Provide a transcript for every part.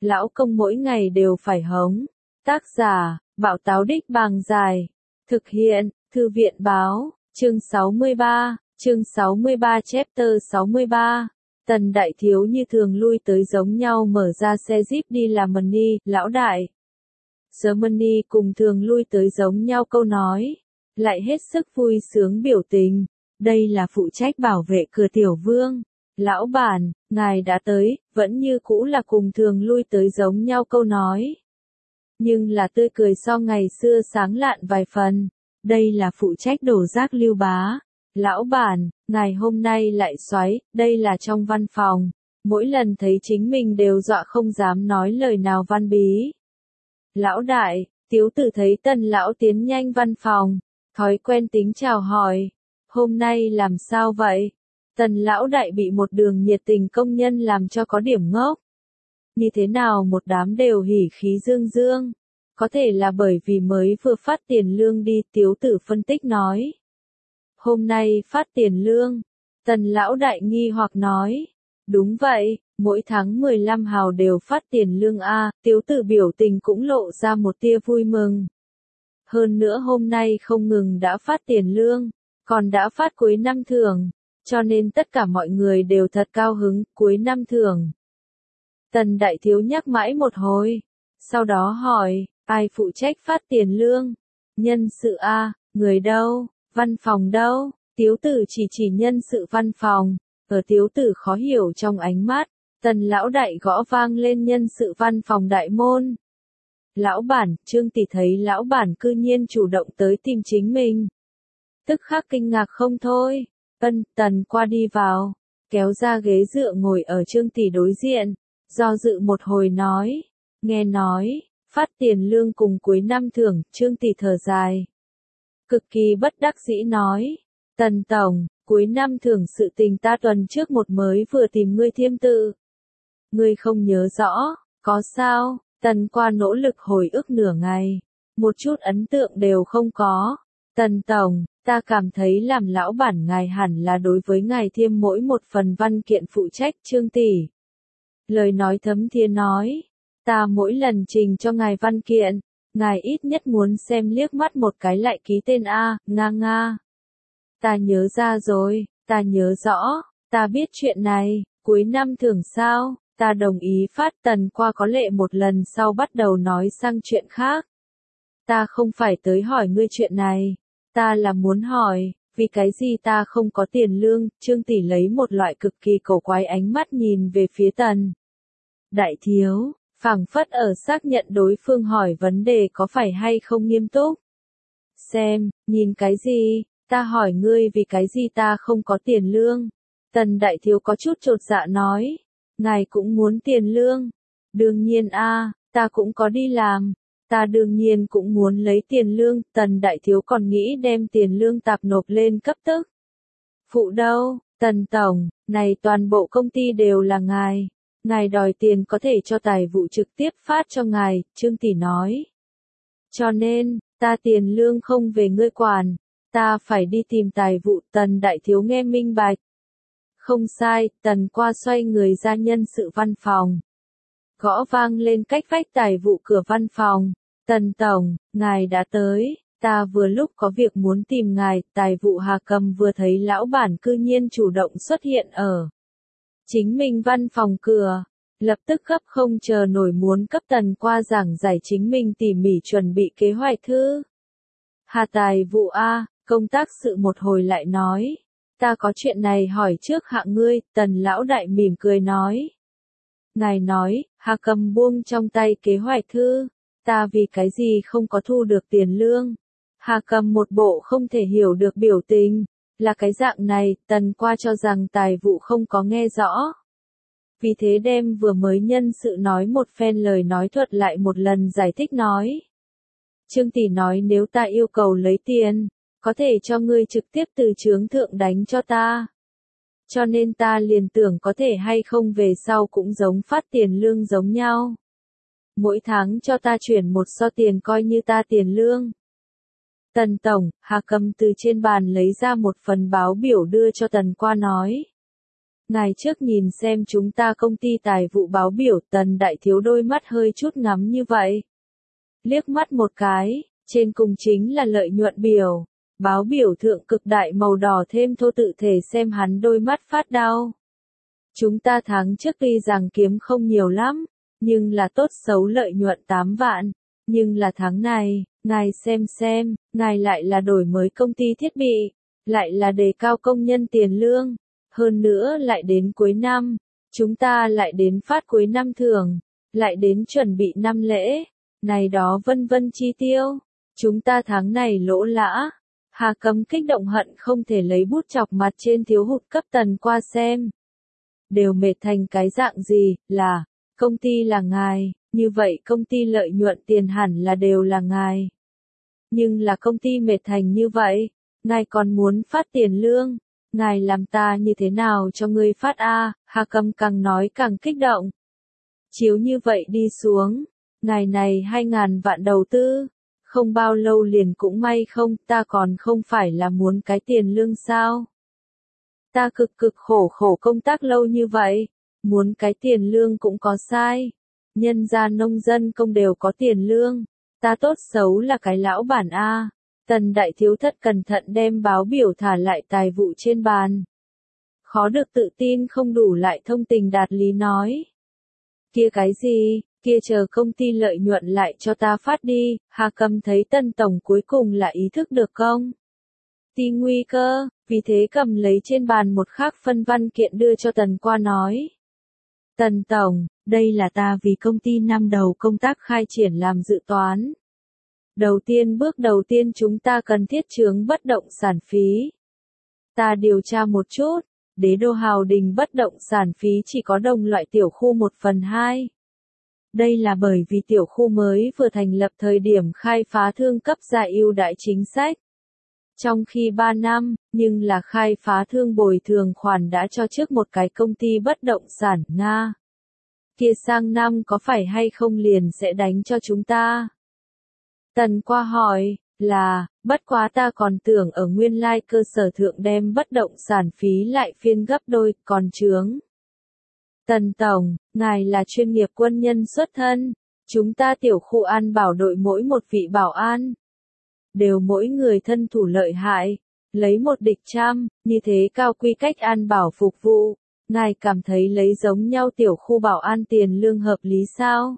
lão công mỗi ngày đều phải hống. Tác giả, Bảo Táo Đích Bàng Dài. Thực hiện, Thư viện Báo, chương 63 chapter 63. Tần đại thiếu như thường lui tới giống nhau mở ra xe jeep đi làm money, lão đại. Germany cùng thường lui tới giống nhau câu nói, lại hết sức vui sướng biểu tình. Đây là phụ trách bảo vệ cửa tiểu vương. Lão bản, ngài đã tới, vẫn như cũ là cùng thường lui tới giống nhau câu nói. Nhưng là tươi cười so ngày xưa sáng lạn vài phần. Đây là phụ trách đổ rác Lưu Bá. Lão bản, ngài hôm nay lại xoáy, đây là trong văn phòng. Mỗi lần thấy chính mình đều dọa không dám nói lời nào văn bí. Lão đại, Tiếu Tử thấy Tần lão tiến nhanh văn phòng, thói quen tính chào hỏi. Hôm nay làm sao vậy? Tần lão đại bị một đường nhiệt tình công nhân làm cho có điểm ngốc. Như thế nào một đám đều hỉ khí dương dương? Có thể là bởi vì mới vừa phát tiền lương đi, Tiếu Tử phân tích nói. Hôm nay phát tiền lương. Tần lão đại nghi hoặc nói. Đúng vậy, mỗi tháng 15 hào đều phát tiền lương A, Tiếu Tử biểu tình cũng lộ ra một tia vui mừng. Hơn nữa hôm nay không ngừng đã phát tiền lương, còn đã phát cuối năm thưởng, cho nên tất cả mọi người đều thật cao hứng, cuối năm thưởng. Tần đại thiếu nhắc mãi một hồi, sau đó hỏi, ai phụ trách phát tiền lương? Nhân sự A, người đâu, văn phòng đâu? Tiếu Tử chỉ nhân sự văn phòng. Ở Tiếu Tử khó hiểu trong ánh mắt, Tần lão đại gõ vang lên nhân sự văn phòng đại môn. Lão bản, Trương tỷ thấy lão bản cư nhiên chủ động tới tìm chính mình. Tức khắc kinh ngạc không thôi. Tần qua đi vào, kéo ra ghế dựa ngồi ở Trương tỷ đối diện, do dự một hồi nói, nghe nói, phát tiền lương cùng cuối năm thưởng, Trương tỷ thở dài. Cực kỳ bất đắc dĩ nói, Tần tổng, cuối năm thưởng sự tình ta tuần trước một mới vừa tìm ngươi thiêm tự. Ngươi không nhớ rõ, có sao? Tần qua nỗ lực hồi ức nửa ngày, một chút ấn tượng đều không có. Tần tổng, ta cảm thấy làm lão bản ngài hẳn là đối với ngài thiêm mỗi một phần văn kiện phụ trách, Trương tỷ. Lời nói thấm thía nói, ta mỗi lần trình cho ngài văn kiện, ngài ít nhất muốn xem liếc mắt một cái lại ký tên A, nga. Ta nhớ ra rồi, ta nhớ rõ, ta biết chuyện này, cuối năm thưởng sao, ta đồng ý phát. Tần qua có lệ một lần sau bắt đầu nói sang chuyện khác. Ta không phải tới hỏi ngươi chuyện này, ta là muốn hỏi, vì cái gì ta không có tiền lương? Trương tỷ lấy một loại cực kỳ cổ quái ánh mắt nhìn về phía Tần đại thiếu, phảng phất ở xác nhận đối phương hỏi vấn đề có phải hay không nghiêm túc. Xem, nhìn cái gì? Ta hỏi ngươi vì cái gì ta không có tiền lương? Tần đại thiếu có chút chột dạ nói. Ngài cũng muốn tiền lương. Đương nhiên a, ta cũng có đi làm. Ta đương nhiên cũng muốn lấy tiền lương. Tần đại thiếu còn nghĩ đem tiền lương tạp nộp lên cấp tức. Phụ đâu, Tần tổng, này toàn bộ công ty đều là ngài. Ngài đòi tiền có thể cho tài vụ trực tiếp phát cho ngài, Trương tỷ nói. Cho nên, ta tiền lương không về ngươi quản. Ta phải đi tìm tài vụ. Tần đại thiếu nghe minh bạch. Không sai, Tần qua xoay người ra nhân sự văn phòng. Gõ vang lên cách vách tài vụ cửa văn phòng. Tần tổng, ngài đã tới, ta vừa lúc có việc muốn tìm ngài. Tài vụ Hà Cầm vừa thấy lão bản cư nhiên chủ động xuất hiện ở chính mình văn phòng cửa, lập tức gấp không chờ nổi muốn cấp Tần qua giảng giải chính mình tỉ mỉ chuẩn bị kế hoạch thư. Hà tài vụ A, công tác sự một hồi lại nói, ta có chuyện này hỏi trước hạ ngươi. Tần lão đại mỉm cười nói. Ngài nói, Hà Cầm buông trong tay kế hoạch thư, ta vì cái gì không có thu được tiền lương? Hà Cầm một bộ không thể hiểu được biểu tình, là cái dạng này. Tần qua cho rằng tài vụ không có nghe rõ. Vì thế đem vừa mới nhân sự nói một phen lời nói thuật lại một lần giải thích nói. Trương tỷ nói nếu ta yêu cầu lấy tiền, có thể cho ngươi trực tiếp từ chướng thượng đánh cho ta. Cho nên ta liền tưởng có thể hay không về sau cũng giống phát tiền lương giống nhau. Mỗi tháng cho ta chuyển một so tiền coi như ta tiền lương. Tần tổng, Hà Cầm từ trên bàn lấy ra một phần báo biểu đưa cho Tần qua nói. Ngài trước nhìn xem chúng ta công ty tài vụ báo biểu. Tần đại thiếu đôi mắt hơi chút ngắm như vậy. Liếc mắt một cái, trên cùng chính là lợi nhuận biểu. Báo biểu thượng cực đại màu đỏ thêm thô tự thể xem hắn đôi mắt phát đau. Chúng ta tháng trước tuy rằng kiếm không nhiều lắm, nhưng là tốt xấu lợi nhuận 8 vạn. Nhưng là tháng này, ngài xem, ngài lại là đổi mới công ty thiết bị, lại là đề cao công nhân tiền lương, hơn nữa lại đến cuối năm, chúng ta lại đến phát cuối năm thưởng, lại đến chuẩn bị năm lễ, này đó vân vân chi tiêu. Chúng ta tháng này lỗ lã. Hà Cầm kích động hận không thể lấy bút chọc mặt trên thiếu hụt cấp Tần qua xem. Đều mệt thành cái dạng gì, là, công ty là ngài, như vậy công ty lợi nhuận tiền hẳn là đều là ngài. Nhưng là công ty mệt thành như vậy, ngài còn muốn phát tiền lương, ngài làm ta như thế nào cho ngươi phát a? Hà Cầm càng nói càng kích động. Chiếu như vậy đi xuống, ngài này 2.000 vạn đầu tư, không bao lâu liền cũng may không, ta còn không phải là muốn cái tiền lương sao? Ta cực khổ công tác lâu như vậy, muốn cái tiền lương cũng có sai. Nhân gia nông dân công đều có tiền lương, ta tốt xấu là cái lão bản a. Tần đại thiếu thất cẩn thận đem báo biểu thả lại tài vụ trên bàn. Khó được tự tin không đủ lại thông tình đạt lý nói. Kia cái gì, kia chờ công ty lợi nhuận lại cho ta phát đi. Hà Cầm thấy Tần tổng cuối cùng là ý thức được không? Ti nguy cơ, vì thế cầm lấy trên bàn một khác phân văn kiện đưa cho Tần qua nói. Tần tổng, đây là ta vì công ty năm đầu công tác khai triển làm dự toán. Bước đầu tiên chúng ta cần thiết chướng bất động sản phí. Ta điều tra một chút, Đế đô Hào Đình bất động sản phí chỉ có đồng loại tiểu khu 1/2. Đây là bởi vì tiểu khu mới vừa thành lập thời điểm khai phá thương cấp ra ưu đãi chính sách. Trong khi 3 năm, nhưng là khai phá thương bồi thường khoản đã cho trước một cái công ty bất động sản Nga. Kia sang năm có phải hay không liền sẽ đánh cho chúng ta? Tần qua hỏi, là, bất quá ta còn tưởng ở nguyên lai cơ sở thượng đem bất động sản phí lại phiên gấp đôi, còn chướng. Tần tổng, ngài là chuyên nghiệp quân nhân xuất thân, chúng ta tiểu khu an bảo đội mỗi một vị bảo an. Đều mỗi người thân thủ lợi hại, lấy một địch trăm, như thế cao quy cách an bảo phục vụ. Ngài cảm thấy lấy giống nhau tiểu khu bảo an tiền lương hợp lý sao?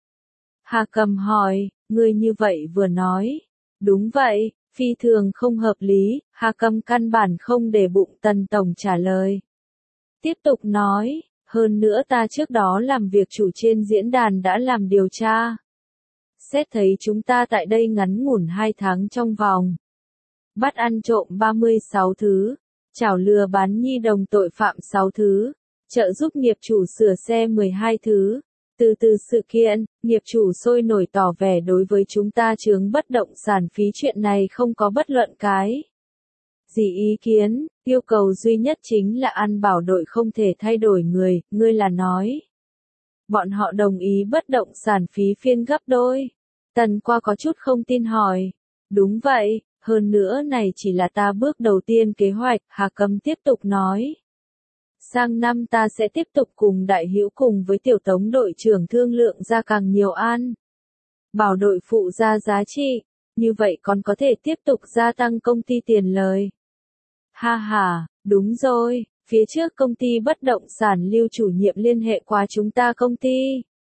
Hà Cầm hỏi, ngươi như vậy vừa nói. Đúng vậy, phi thường không hợp lý. Hà Cầm căn bản không để bụng Tần tổng trả lời. Tiếp tục nói, hơn nữa ta trước đó làm việc chủ trên diễn đàn đã làm điều tra. Xét thấy chúng ta tại đây ngắn ngủn 2 tháng trong vòng. Bắt ăn trộm 36 thứ. Chảo lừa bán nhi đồng tội phạm 6 thứ, trợ giúp nghiệp chủ sửa xe 12 thứ. Từ sự kiện, nghiệp chủ sôi nổi tỏ vẻ đối với chúng ta chướng bất động sản phí chuyện này không có bất luận cái gì ý kiến, yêu cầu duy nhất chính là an bảo đội không thể thay đổi người, ngươi là nói. Bọn họ đồng ý bất động sản phí phiên gấp đôi. Tần qua có chút không tin hỏi. Đúng vậy. Hơn nữa này chỉ là ta bước đầu tiên kế hoạch, Hà Cầm tiếp tục nói. Sang năm ta sẽ tiếp tục cùng đại hữu cùng với tiểu tống đội trưởng thương lượng ra càng nhiều an. Bảo đội phụ ra giá trị, như vậy còn có thể tiếp tục gia tăng công ty tiền lời. Ha ha, đúng rồi, phía trước công ty bất động sản lưu chủ nhiệm liên hệ qua chúng ta công ty.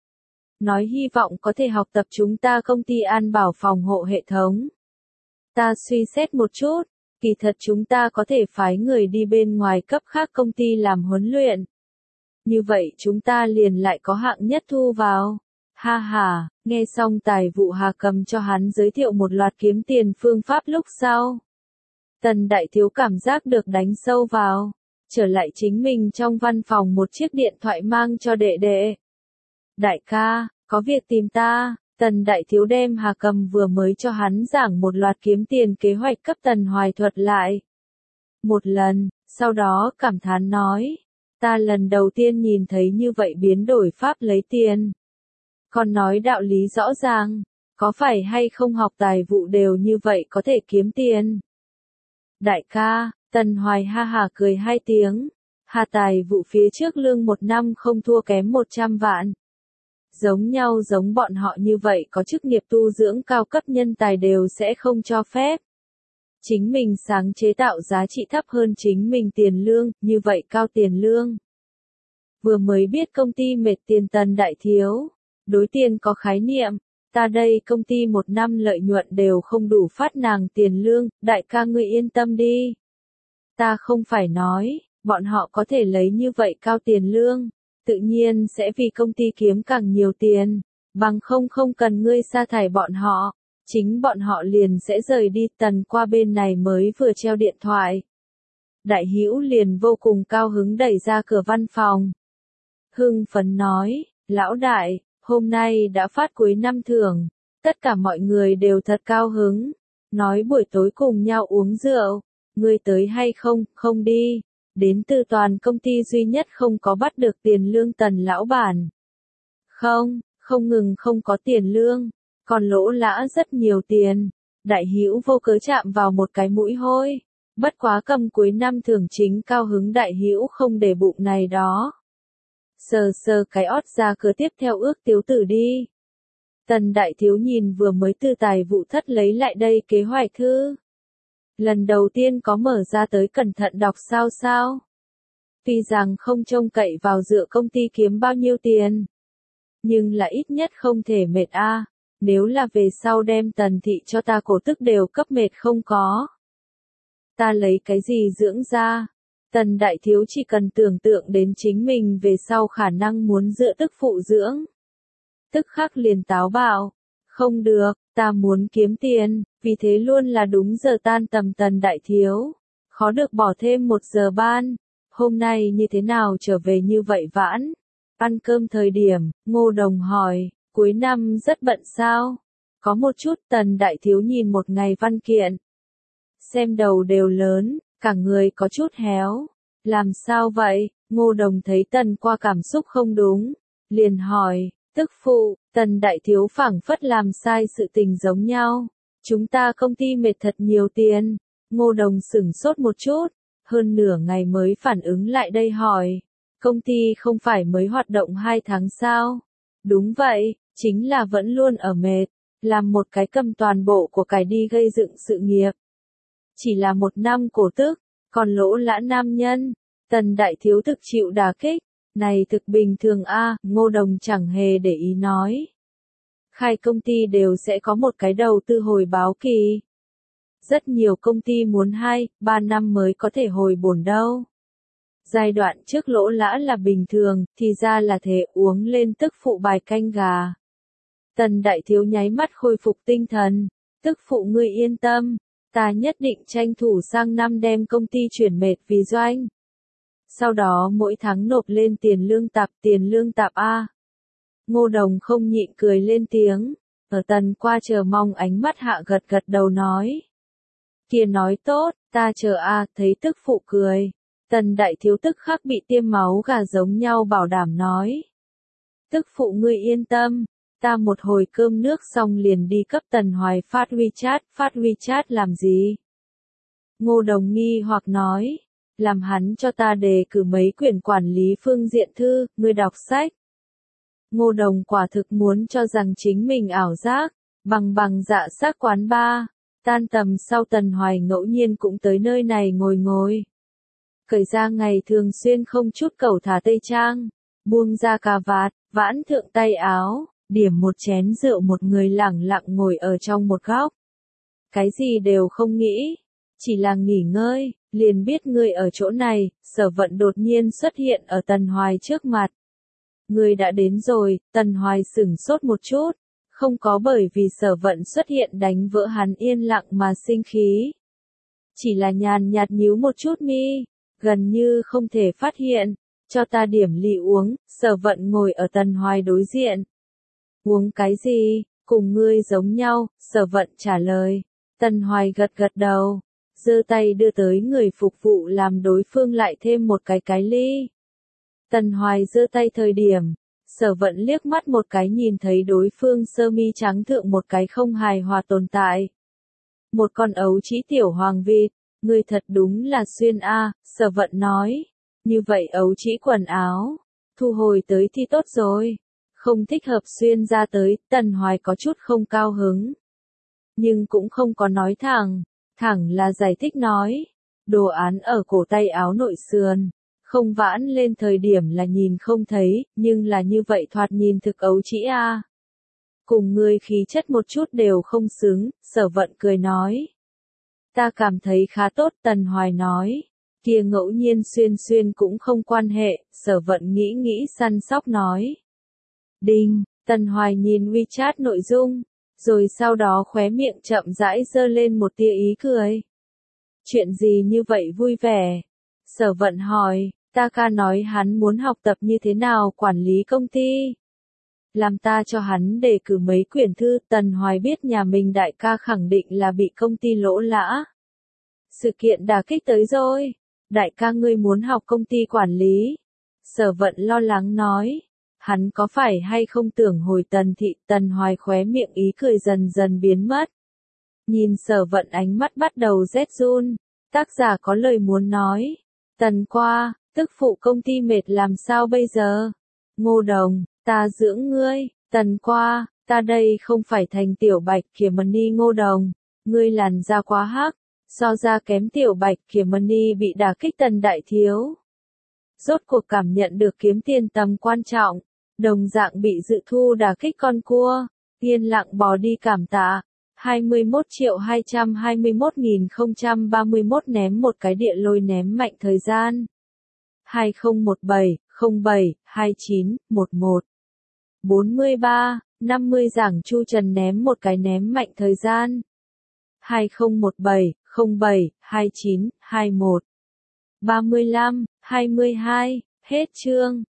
Nói hy vọng có thể học tập chúng ta công ty an bảo phòng hộ hệ thống. Ta suy xét một chút, kỳ thật chúng ta có thể phái người đi bên ngoài cấp khác công ty làm huấn luyện. Như vậy chúng ta liền lại có hạng nhất thu vào. Ha ha, nghe xong tài vụ Hà Cầm cho hắn giới thiệu một loạt kiếm tiền phương pháp lúc sau. Tần đại thiếu cảm giác được đánh sâu vào. Trở lại chính mình trong văn phòng một chiếc điện thoại mang cho đệ đệ. Đại ca, có việc tìm ta. Tần đại thiếu đem Hà Cầm vừa mới cho hắn giảng một loạt kiếm tiền kế hoạch cấp Tần Hoài thuật lại. Một lần, sau đó cảm thán nói. Ta lần đầu tiên nhìn thấy như vậy biến đổi pháp lấy tiền. Còn nói đạo lý rõ ràng, có phải hay không học tài vụ đều như vậy có thể kiếm tiền. Đại ca, Tần Hoài ha hả cười 2 tiếng. Hà tài vụ phía trước lương một năm không thua kém 100 vạn. Giống nhau giống bọn họ như vậy có chức nghiệp tu dưỡng cao cấp nhân tài đều sẽ không cho phép. Chính mình sáng chế tạo giá trị thấp hơn chính mình tiền lương, như vậy cao tiền lương. Vừa mới biết công ty mệt tiền Tần đại thiếu. Đối tiền có khái niệm, ta đây công ty một năm lợi nhuận đều không đủ phát nàng tiền lương, đại ca ngươi yên tâm đi. Ta không phải nói, bọn họ có thể lấy như vậy cao tiền lương, tự nhiên sẽ vì công ty kiếm càng nhiều tiền, bằng không cần ngươi sa thải bọn họ, chính bọn họ liền sẽ rời đi. Tần qua bên này mới vừa treo điện thoại. Đại Hữu liền vô cùng cao hứng đẩy ra cửa văn phòng. Hưng phấn nói, lão đại, hôm nay đã phát cuối năm thưởng, tất cả mọi người đều thật cao hứng, nói buổi tối cùng nhau uống rượu, ngươi tới hay không, không đi, đến từ toàn công ty duy nhất không có bắt được tiền lương Tần lão bản. Không ngừng không có tiền lương, còn lỗ lã rất nhiều tiền, Đại Hữu vô cớ chạm vào một cái mũi hôi, bất quá cầm cuối năm thưởng chính cao hứng. Đại Hữu không để bụng này đó. Sờ cái ót ra cửa tiếp theo ước tiếu tử đi. Tần đại thiếu nhìn vừa mới từ tài vụ thất lấy lại đây kế hoạch thư. Lần đầu tiên có mở ra tới cẩn thận đọc sao. Tuy rằng không trông cậy vào dựa công ty kiếm bao nhiêu tiền. Nhưng là ít nhất không thể mệt a. Nếu là về sau đem Tần thị cho ta cổ tức đều cấp mệt không có. Ta lấy cái gì dưỡng ra? Tần đại thiếu chỉ cần tưởng tượng đến chính mình về sau khả năng muốn dựa tức phụ dưỡng. Tức khắc liền táo bạo. Không được, ta muốn kiếm tiền, vì thế luôn là đúng giờ tan tầm. Tần đại thiếu. Khó được bỏ thêm 1 giờ ban. Hôm nay như thế nào trở về như vậy vãn? Ăn cơm thời điểm, Ngô Đồng hỏi, cuối năm rất bận sao? Có một chút. Tần đại thiếu nhìn một ngày văn kiện. Xem đầu đều lớn, cả người có chút héo. Làm sao vậy? Ngô Đồng thấy Tần qua cảm xúc không đúng. Liền hỏi, tức phụ. Tần đại thiếu phảng phất làm sai sự tình giống nhau. Chúng ta công ty mệt thật nhiều tiền. Ngô Đồng sửng sốt một chút. Hơn nửa ngày mới phản ứng lại đây hỏi. Công ty không phải mới hoạt động 2 tháng sao? Đúng vậy, chính là vẫn luôn ở mệt. Làm một cái cầm toàn bộ của cải đi gây dựng sự nghiệp. Chỉ là 1 năm cổ tức, còn lỗ lã nam nhân. Tần đại thiếu thực chịu đả kích. Này thực bình thường a. Ngô Đồng chẳng hề để ý nói. Khai công ty đều sẽ có một cái đầu tư hồi báo kỳ. Rất nhiều công ty muốn 2-3 năm mới có thể hồi bổn đâu. Giai đoạn trước lỗ lã là bình thường, thì ra là thế. Uống lên tức phụ bài canh gà. Tần đại thiếu nháy mắt khôi phục tinh thần. Tức phụ ngươi yên tâm, ta nhất định tranh thủ sang năm đem công ty chuyển mệt vì doanh. Sau đó mỗi tháng nộp lên tiền lương tạp a. Ngô Đồng không nhịn cười lên tiếng. Ở Tần qua chờ mong ánh mắt hạ gật đầu nói. Kia nói tốt, ta chờ a. Thấy tức phụ cười. Tần đại thiếu tức khắc bị tiêm máu gà giống nhau bảo đảm nói. Tức phụ ngươi yên tâm, ta một hồi cơm nước xong liền đi cấp Tần Hoài phát WeChat làm gì? Ngô Đồng nghi hoặc nói, làm hắn cho ta đề cử mấy quyển quản lý phương diện thư, ngươi đọc sách. Ngô Đồng quả thực muốn cho rằng chính mình ảo giác, bằng dạ xác quán bar, tan tầm sau Tần Hoài ngẫu nhiên cũng tới nơi này ngồi. Cởi ra ngày thường xuyên không chút cẩu thả tây trang, buông ra cà vạt, vãn thượng tay áo, điểm một chén rượu, một người lẳng lặng ngồi ở trong một góc. Cái gì đều không nghĩ, chỉ là nghỉ ngơi, liền biết ngươi ở chỗ này. Sở Vận đột nhiên xuất hiện ở Tần Hoài trước mặt. Ngươi đã đến rồi. Tần Hoài sửng sốt một chút, không có bởi vì Sở Vận xuất hiện đánh vỡ hắn yên lặng mà sinh khí. Chỉ là nhàn nhạt nhíu một chút mi, gần như không thể phát hiện. Cho ta điểm ly uống. Sở Vận ngồi ở Tần Hoài đối diện. Uống cái gì? Cùng ngươi giống nhau. Sở Vận trả lời. Tần Hoài gật đầu, giơ tay đưa tới người phục vụ làm đối phương lại thêm một cái ly. Tần Hoài giơ tay thời điểm, Sở Vận liếc mắt một cái nhìn thấy đối phương sơ mi trắng thượng một cái không hài hòa tồn tại. Một con ấu trĩ tiểu hoàng vịt, ngươi thật đúng là xuyên a. Sở Vận nói. Như vậy ấu trĩ quần áo, thu hồi tới thì tốt rồi. Không thích hợp xuyên ra tới, Tần Hoài có chút không cao hứng. Nhưng cũng không có nói thẳng là giải thích nói. Đồ án ở cổ tay áo nội sườn, không vãn lên thời điểm là nhìn không thấy, nhưng là như vậy thoạt nhìn thực ấu trĩ a. Cùng ngươi khí chất một chút đều không xứng, Sở Vận cười nói. Ta cảm thấy khá tốt, Tần Hoài nói. Kia ngẫu nhiên xuyên cũng không quan hệ, Sở Vận nghĩ săn sóc nói. Đinh, Tần Hoài nhìn WeChat nội dung, rồi sau đó khóe miệng chậm rãi giơ lên một tia ý cười. Chuyện gì như vậy vui vẻ? Sở Vận hỏi, ta ca nói hắn muốn học tập như thế nào quản lý công ty. Làm ta cho hắn đề cử mấy quyển thư. Tần Hoài biết nhà mình đại ca khẳng định là bị công ty lỗ lã. Sự kiện đả kích tới rồi. Đại ca ngươi muốn học công ty quản lý. Sở Vận lo lắng nói. Hắn có phải hay không tưởng hồi Tần thị? Tần Hoài khóe miệng ý cười dần dần biến mất. Nhìn Sở Vận ánh mắt bắt đầu rét run. Tác giả có lời muốn nói. Tần qua, tức phụ công ty mệt làm sao bây giờ? Ngô Đồng, ta dưỡng ngươi. Tần qua, ta đây không phải thành tiểu bạch kìa Mani. Ngô Đồng, ngươi làn da quá hắc. So ra kém tiểu bạch kìa Mani bị đả kích Tần đại thiếu. Rốt cuộc cảm nhận được kiếm tiền tầm quan trọng. Đồng dạng bị dự thu đả kích con cua. Yên lặng bò đi cảm tạ. 21.221.031 ném một cái địa lôi ném mạnh thời gian. 2017, 07, 29, 11. 43, 50 giảng Chu Trần ném một cái ném mạnh thời gian. 2017, 07, 29, 21. 35, 22, hết chương.